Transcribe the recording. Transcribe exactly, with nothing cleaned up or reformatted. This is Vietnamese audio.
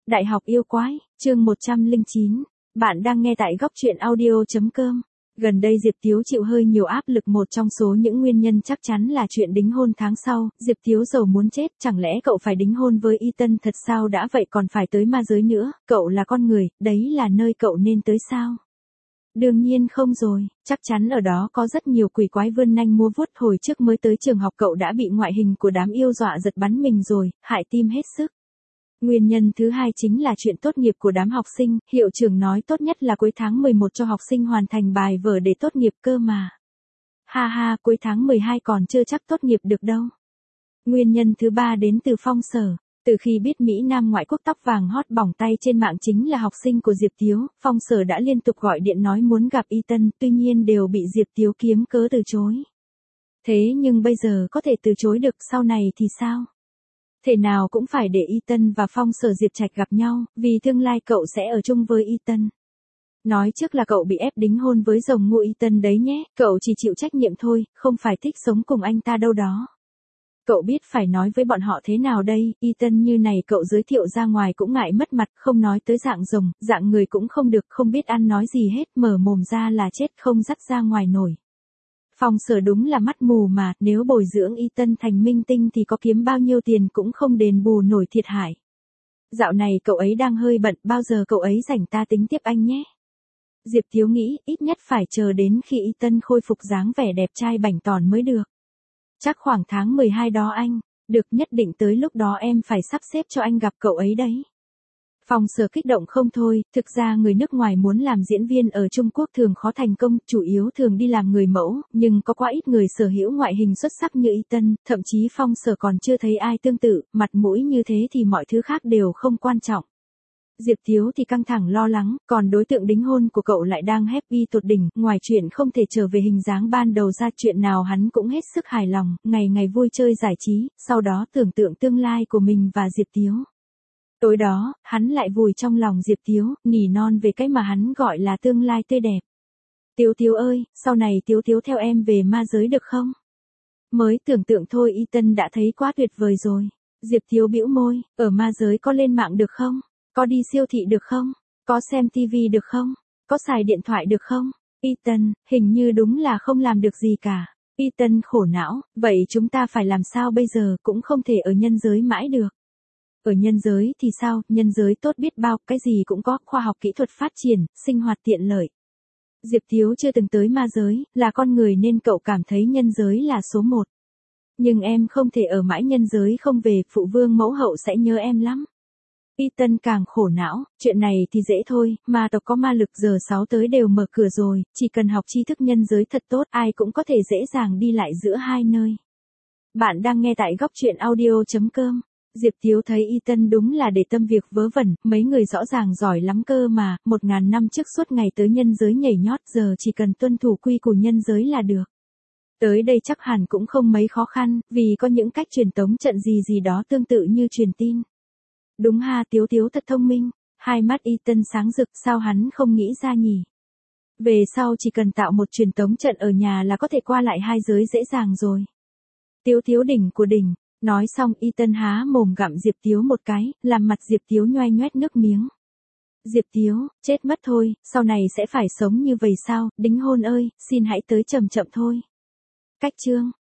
Đại học yêu quái, chương một trăm lẻ chín. Bạn đang nghe tại góc truyện audio chấm com. Gần đây Diệp Tiếu chịu hơi nhiều áp lực, một trong số những nguyên nhân chắc chắn là chuyện đính hôn tháng sau. Diệp Tiếu giàu muốn chết, chẳng lẽ cậu phải đính hôn với Ethan thật sao, đã vậy còn phải tới ma giới nữa, cậu là con người, đấy là nơi cậu nên tới sao? Đương nhiên không rồi, chắc chắn ở đó có rất nhiều quỷ quái vươn nanh múa vuốt. Hồi trước mới tới trường học cậu đã bị ngoại hình của đám yêu dọa giật bắn mình rồi, hại tim hết sức. Nguyên nhân thứ hai chính là chuyện tốt nghiệp của đám học sinh, hiệu trưởng nói tốt nhất là cuối tháng mười một cho học sinh hoàn thành bài vở để tốt nghiệp cơ mà. Ha ha, cuối tháng mười hai còn chưa chắc tốt nghiệp được đâu. Nguyên nhân thứ ba đến từ Phong Sở. Từ khi biết Mỹ Nam ngoại quốc tóc vàng hot bỏng tay trên mạng chính là học sinh của Diệp Tiếu, Phong Sở đã liên tục gọi điện nói muốn gặp Ethan, tuy nhiên đều bị Diệp Tiếu kiếm cớ từ chối. Thế nhưng bây giờ có thể từ chối được, sau này thì sao? Thể nào cũng phải để Ethan và Phong Sở Diệp Trạch gặp nhau, vì tương lai cậu sẽ ở chung với Ethan. Nói trước là cậu bị ép đính hôn với rồng ngụ Ethan đấy nhé, cậu chỉ chịu trách nhiệm thôi, không phải thích sống cùng anh ta đâu đó. Cậu biết phải nói với bọn họ thế nào đây, Ethan như này cậu giới thiệu ra ngoài cũng ngại mất mặt, không nói tới dạng rồng, dạng người cũng không được, không biết ăn nói gì hết, mở mồm ra là chết không dắt ra ngoài nổi. Phong Sở đúng là mắt mù mà, nếu bồi dưỡng Ethan thành minh tinh thì có kiếm bao nhiêu tiền cũng không đền bù nổi thiệt hại. Dạo này cậu ấy đang hơi bận, bao giờ cậu ấy rảnh ta tính tiếp anh nhé. Diệp Tiếu nghĩ, ít nhất phải chờ đến khi Ethan khôi phục dáng vẻ đẹp trai bảnh tòn mới được. Chắc khoảng tháng mười hai đó anh, được, nhất định tới lúc đó em phải sắp xếp cho anh gặp cậu ấy đấy. Phong Sở kích động không thôi, thực ra người nước ngoài muốn làm diễn viên ở Trung Quốc thường khó thành công, chủ yếu thường đi làm người mẫu, nhưng có quá ít người sở hữu ngoại hình xuất sắc như Ethan, thậm chí Phong Sở còn chưa thấy ai tương tự, mặt mũi như thế thì mọi thứ khác đều không quan trọng. Diệp Tiếu thì căng thẳng lo lắng, còn đối tượng đính hôn của cậu lại đang happy tột đỉnh, ngoài chuyện không thể trở về hình dáng ban đầu ra, chuyện nào hắn cũng hết sức hài lòng, ngày ngày vui chơi giải trí, sau đó tưởng tượng tương lai của mình và Diệp Tiếu. Tối đó, hắn lại vùi trong lòng Diệp Tiếu, nỉ non về cái mà hắn gọi là tương lai tươi đẹp. Tiếu Tiếu ơi, sau này Tiếu Tiếu theo em về ma giới được không? Mới tưởng tượng thôi Ethan đã thấy quá tuyệt vời rồi. Diệp Tiếu bĩu môi, ở ma giới có lên mạng được không? Có đi siêu thị được không? Có xem tivi được không? Có xài điện thoại được không? Ethan, hình như đúng là không làm được gì cả. Ethan khổ não, vậy chúng ta phải làm sao bây giờ, cũng không thể ở nhân giới mãi được. Ở nhân giới thì sao, nhân giới tốt biết bao, cái gì cũng có, khoa học kỹ thuật phát triển, sinh hoạt tiện lợi. Diệp Tiếu chưa từng tới ma giới, là con người nên cậu cảm thấy nhân giới là số một. Nhưng em không thể ở mãi nhân giới không về, phụ vương mẫu hậu sẽ nhớ em lắm. Ethan càng khổ não, chuyện này thì dễ thôi, ma tộc có ma lực giờ sáu tới đều mở cửa rồi, chỉ cần học tri thức nhân giới thật tốt, ai cũng có thể dễ dàng đi lại giữa hai nơi. Bạn đang nghe tại góc truyện audio chấm com. Diệp Tiếu thấy Ethan đúng là để tâm việc vớ vẩn, mấy người rõ ràng giỏi lắm cơ mà, một ngàn năm trước suốt ngày tới nhân giới nhảy nhót, giờ chỉ cần tuân thủ quy củ nhân giới là được. Tới đây chắc hẳn cũng không mấy khó khăn, vì có những cách truyền tống trận gì gì đó tương tự như truyền tin. Đúng ha, Tiếu Tiếu thật thông minh, hai mắt Ethan sáng rực, sao hắn không nghĩ ra nhỉ? Về sau chỉ cần tạo một truyền tống trận ở nhà là có thể qua lại hai giới dễ dàng rồi. Tiếu Tiếu đỉnh của đỉnh. Nói xong Ethan há mồm gặm Diệp Tiếu một cái, làm mặt Diệp Tiếu nhoe nhoét nước miếng. Diệp Tiếu, chết mất thôi, sau này sẽ phải sống như vậy sao, đính hôn ơi, xin hãy tới chậm chậm thôi. Cách chương